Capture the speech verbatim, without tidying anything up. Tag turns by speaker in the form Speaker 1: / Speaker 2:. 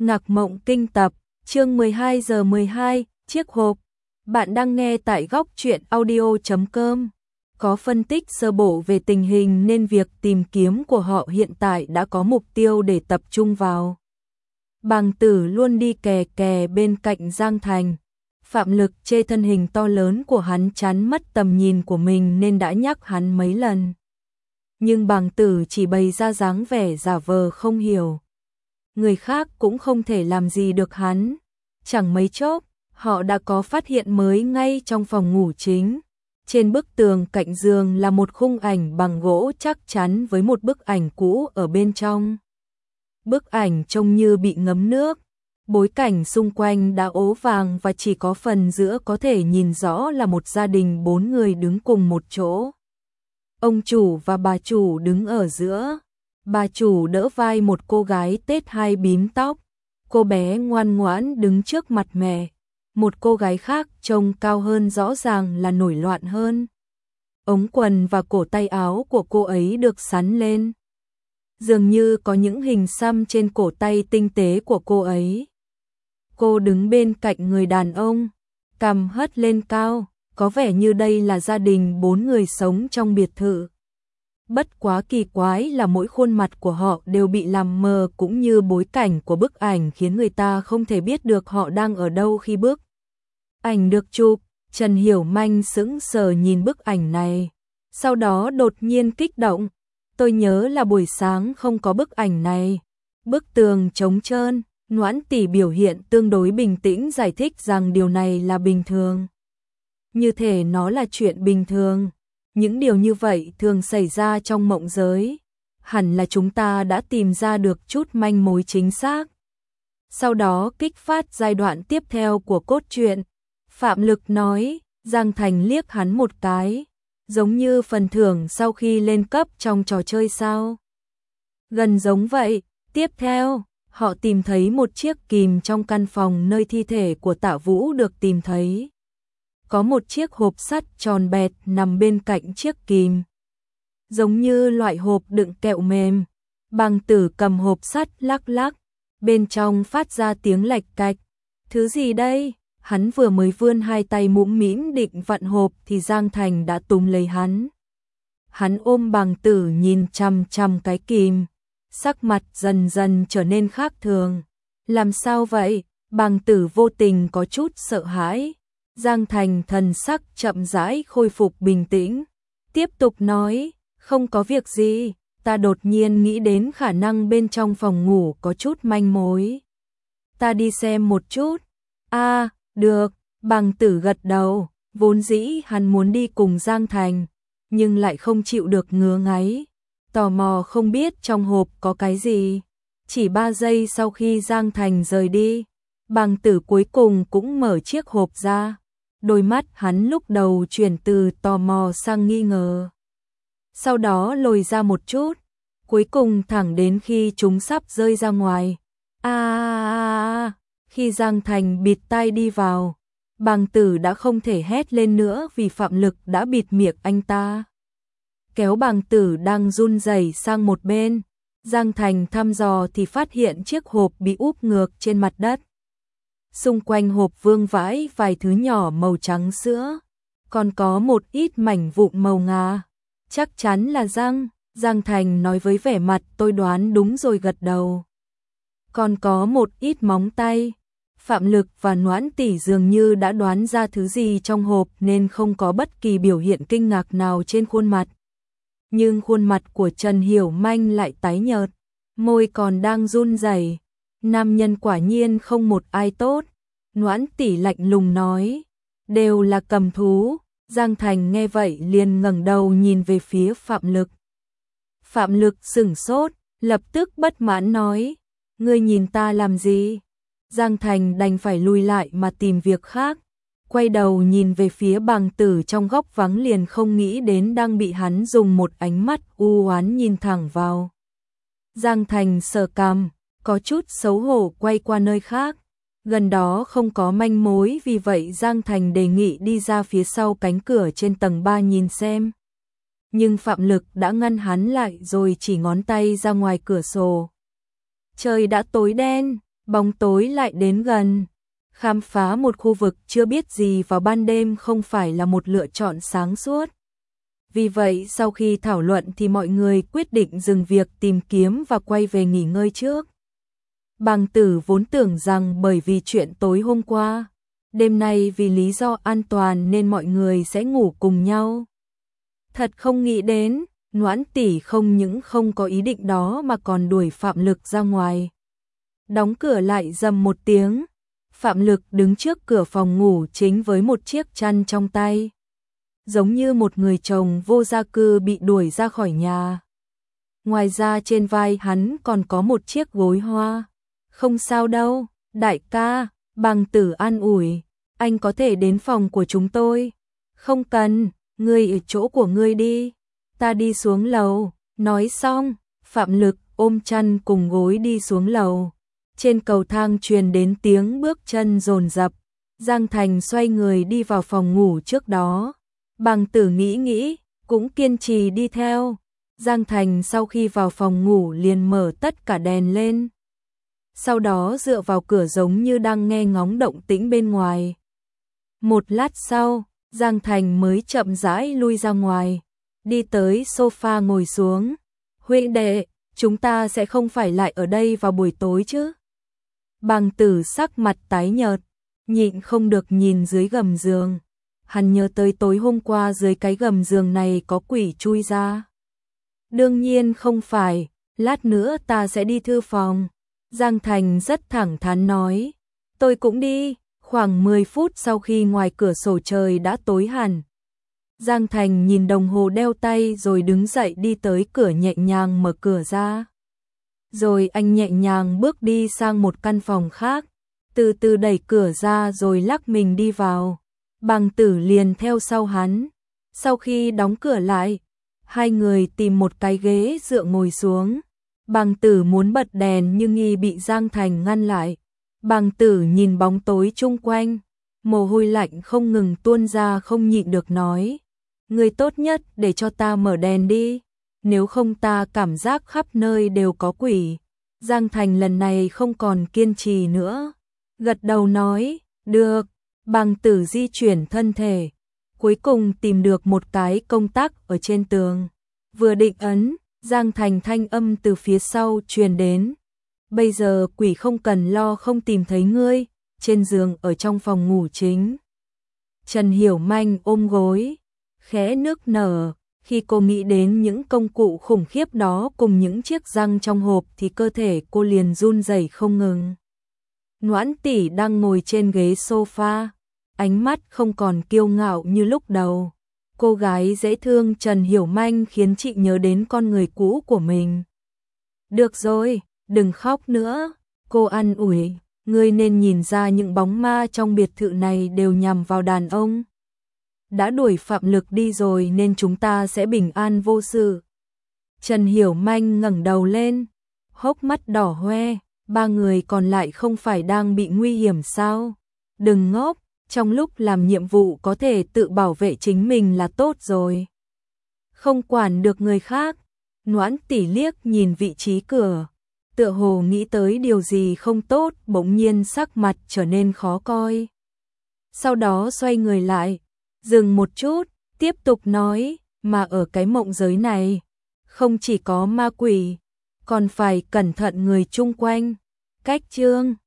Speaker 1: Ngạc Mộng Kinh tập, chương mười hai giờ mười hai, chiếc hộp. Bạn đang nghe tại góc truyện audio chấm com. Có phân tích sơ bộ về tình hình nên việc tìm kiếm của họ hiện tại đã có mục tiêu để tập trung vào. Bàng Tử luôn đi kè kè bên cạnh Giang Thành. Phạm Lực chê thân hình to lớn của hắn chắn mất tầm nhìn của mình nên đã nhắc hắn mấy lần. Nhưng Bàng Tử chỉ bày ra dáng vẻ giả vờ không hiểu. Người khác cũng không thể làm gì được hắn. Chẳng mấy chốc, họ đã có phát hiện mới ngay trong phòng ngủ chính. Trên bức tường cạnh giường là một khung ảnh bằng gỗ chắc chắn với một bức ảnh cũ ở bên trong. Bức ảnh trông như bị ngấm nước. Bối cảnh xung quanh đã ố vàng và chỉ có phần giữa có thể nhìn rõ là một gia đình bốn người đứng cùng một chỗ. Ông chủ và bà chủ đứng ở giữa. Bà chủ đỡ vai một cô gái tết hai bím tóc. Cô bé ngoan ngoãn đứng trước mặt mẹ. Một cô gái khác trông cao hơn rõ ràng là nổi loạn hơn. Ống quần và cổ tay áo của cô ấy được xắn lên. Dường như có những hình xăm trên cổ tay tinh tế của cô ấy. Cô đứng bên cạnh người đàn ông, cằm hất lên cao, có vẻ như đây là gia đình bốn người sống trong biệt thự. Bất quá kỳ quái là mỗi khuôn mặt của họ đều bị làm mờ cũng như bối cảnh của bức ảnh khiến người ta không thể biết được họ đang ở đâu khi bức ảnh được chụp. Trần Hiểu Manh sững sờ nhìn bức ảnh này, sau đó đột nhiên kích động. Tôi nhớ là buổi sáng không có bức ảnh này. Bức tường trống trơn, Noãn tỷ biểu hiện tương đối bình tĩnh giải thích rằng điều này là bình thường. Như thể nó là chuyện bình thường. Những điều như vậy thường xảy ra trong mộng giới. Hẳn là chúng ta đã tìm ra được chút manh mối chính xác. Sau đó kích phát giai đoạn tiếp theo của cốt truyện. Phạm Lực nói, Giang Thành liếc hắn một cái. Giống như phần thưởng sau khi lên cấp trong trò chơi sao? Gần giống vậy. Tiếp theo, họ tìm thấy một chiếc kìm trong căn phòng nơi thi thể của Tạ Vũ được tìm thấy. Có một chiếc hộp sắt tròn bẹt nằm bên cạnh chiếc kìm. Giống như loại hộp đựng kẹo mềm. Bàng Tử cầm hộp sắt lắc lắc. Bên trong phát ra tiếng lạch cạch. Thứ gì đây? Hắn vừa mới vươn hai tay mũm mĩm định vặn hộp thì Giang Thành đã túm lấy hắn. Hắn ôm Bàng Tử nhìn chằm chằm cái kìm. Sắc mặt dần dần trở nên khác thường. Làm sao vậy? Bàng Tử vô tình có chút sợ hãi. Giang Thành thần sắc chậm rãi khôi phục bình tĩnh. Tiếp tục nói, không có việc gì, ta đột nhiên nghĩ đến khả năng bên trong phòng ngủ có chút manh mối. Ta đi xem một chút. À, được, Bàng Tử gật đầu, vốn dĩ hắn muốn đi cùng Giang Thành, nhưng lại không chịu được ngứa ngáy. Tò mò không biết trong hộp có cái gì. Chỉ ba giây sau khi Giang Thành rời đi, Bàng Tử cuối cùng cũng mở chiếc hộp ra. Đôi mắt hắn lúc đầu chuyển từ tò mò sang nghi ngờ. Sau đó lồi ra một chút, cuối cùng thẳng đến khi chúng sắp rơi ra ngoài. À, à, à, khi Giang Thành bịt tai đi vào, Bàng Tử đã không thể hét lên nữa vì Phạm Lực đã bịt miệng anh ta. Kéo Bàng Tử đang run rẩy sang một bên, Giang Thành thăm dò thì phát hiện chiếc hộp bị úp ngược trên mặt đất. Xung quanh hộp vương vãi vài thứ nhỏ màu trắng sữa, còn có một ít mảnh vụn màu ngà. Chắc chắn là răng, Giang Thành nói với vẻ mặt tôi đoán đúng rồi gật đầu. Còn có một ít móng tay. Phạm Lực và Noãn tỷ dường như đã đoán ra thứ gì trong hộp nên không có bất kỳ biểu hiện kinh ngạc nào trên khuôn mặt. Nhưng khuôn mặt của Trần Hiểu Manh lại tái nhợt, môi còn đang run rẩy. Nam nhân quả nhiên không một ai tốt. Noãn tỷ lạnh lùng nói, đều là cầm thú. Giang Thành nghe vậy liền ngẩng đầu nhìn về phía Phạm Lực. Phạm Lực sửng sốt, lập tức bất mãn nói, ngươi nhìn ta làm gì? Giang Thành đành phải lùi lại mà tìm việc khác. Quay đầu nhìn về phía Bàng Tử trong góc vắng liền không nghĩ đến đang bị hắn dùng một ánh mắt u oán nhìn thẳng vào. Giang Thành sờ cằm, có chút xấu hổ quay qua nơi khác. Gần đó không có manh mối vì vậy Giang Thành đề nghị đi ra phía sau cánh cửa trên tầng ba nhìn xem. Nhưng Phạm Lực đã ngăn hắn lại rồi chỉ ngón tay ra ngoài cửa sổ. Trời đã tối đen, Bóng tối lại đến gần. Khám phá một khu vực chưa biết gì vào ban đêm không phải là một lựa chọn sáng suốt. Vì vậy sau khi thảo luận thì mọi người quyết định dừng việc tìm kiếm và quay về nghỉ ngơi trước. Bàng Tử vốn tưởng rằng bởi vì chuyện tối hôm qua, đêm nay vì lý do an toàn nên mọi người sẽ ngủ cùng nhau. Thật không nghĩ đến, Noãn tỷ không những không có ý định đó mà còn đuổi Phạm Lực ra ngoài. Đóng cửa lại rầm một tiếng, Phạm Lực đứng trước cửa phòng ngủ chính với một chiếc chăn trong tay. Giống như một người chồng vô gia cư bị đuổi ra khỏi nhà. Ngoài ra trên vai hắn còn có một chiếc gối hoa. Không sao đâu, đại ca, Bàng Tử an ủi, anh có thể đến phòng của chúng tôi. Không cần, ngươi ở chỗ của ngươi đi, ta đi xuống lầu. Nói xong, Phạm Lực ôm chăn cùng gối đi xuống lầu. Trên cầu thang truyền đến tiếng bước chân dồn dập. Giang Thành xoay người đi vào phòng ngủ trước đó. Bàng Tử nghĩ nghĩ, cũng kiên trì đi theo. Giang Thành sau khi vào phòng ngủ liền mở tất cả đèn lên. Sau đó dựa vào cửa giống như đang nghe ngóng động tĩnh bên ngoài. Một lát sau, Giang Thành mới chậm rãi lui ra ngoài, đi tới sofa ngồi xuống. Huynh đệ, chúng ta sẽ không phải lại ở đây vào buổi tối chứ? Bàng Tử sắc mặt tái nhợt, nhịn không được nhìn dưới gầm giường. Hắn nhớ tới tối hôm qua dưới cái gầm giường này có quỷ chui ra. Đương nhiên không phải, lát nữa ta sẽ đi thư phòng. Giang Thành rất thẳng thắn nói. Tôi cũng đi. Khoảng mười phút sau khi ngoài cửa sổ trời đã tối hẳn. Giang Thành nhìn đồng hồ đeo tay rồi đứng dậy đi tới cửa nhẹ nhàng mở cửa ra. Rồi anh nhẹ nhàng bước đi sang một căn phòng khác. Từ từ đẩy cửa ra rồi lắc mình đi vào. Bàng Tử liền theo sau hắn. Sau khi đóng cửa lại, hai người tìm một cái ghế dựa ngồi xuống. Bàng Tử muốn bật đèn nhưng nghi bị Giang Thành ngăn lại. Bàng Tử nhìn bóng tối chung quanh, mồ hôi lạnh không ngừng tuôn ra không nhịn được nói. Người tốt nhất để cho ta mở đèn đi, nếu không ta cảm giác khắp nơi đều có quỷ. Giang Thành lần này không còn kiên trì nữa, gật đầu nói, được. Bàng Tử di chuyển thân thể, cuối cùng tìm được một cái công tắc ở trên tường. Vừa định ấn, Giang Thành thanh âm từ phía sau truyền đến. Bây giờ quỷ không cần lo không tìm thấy ngươi, trên giường ở trong phòng ngủ chính. Trần Hiểu Manh ôm gối, khẽ nức nở, khi cô nghĩ đến những công cụ khủng khiếp đó cùng những chiếc răng trong hộp thì cơ thể cô liền run rẩy không ngừng. Noãn tỷ đang ngồi trên ghế sofa, ánh mắt không còn kiêu ngạo như lúc đầu. Cô gái dễ thương Trần Hiểu Manh khiến chị nhớ đến con người cũ của mình. Được rồi, đừng khóc nữa, cô an ủi, ngươi nên nhìn ra những bóng ma trong biệt thự này đều nhằm vào đàn ông. Đã đuổi Phạm Lực đi rồi nên chúng ta sẽ bình an vô sự. Trần Hiểu Manh ngẩng đầu lên, hốc mắt đỏ hoe, ba người còn lại không phải đang bị nguy hiểm sao? Đừng ngốc, trong lúc làm nhiệm vụ có thể tự bảo vệ chính mình là tốt rồi. Không quản được người khác. Noãn tỷ liếc nhìn vị trí cửa, tựa hồ nghĩ tới điều gì không tốt, bỗng nhiên sắc mặt trở nên khó coi. Sau đó xoay người lại, dừng một chút, tiếp tục nói, mà ở cái mộng giới này, không chỉ có ma quỷ, còn phải cẩn thận người chung quanh. Cách chương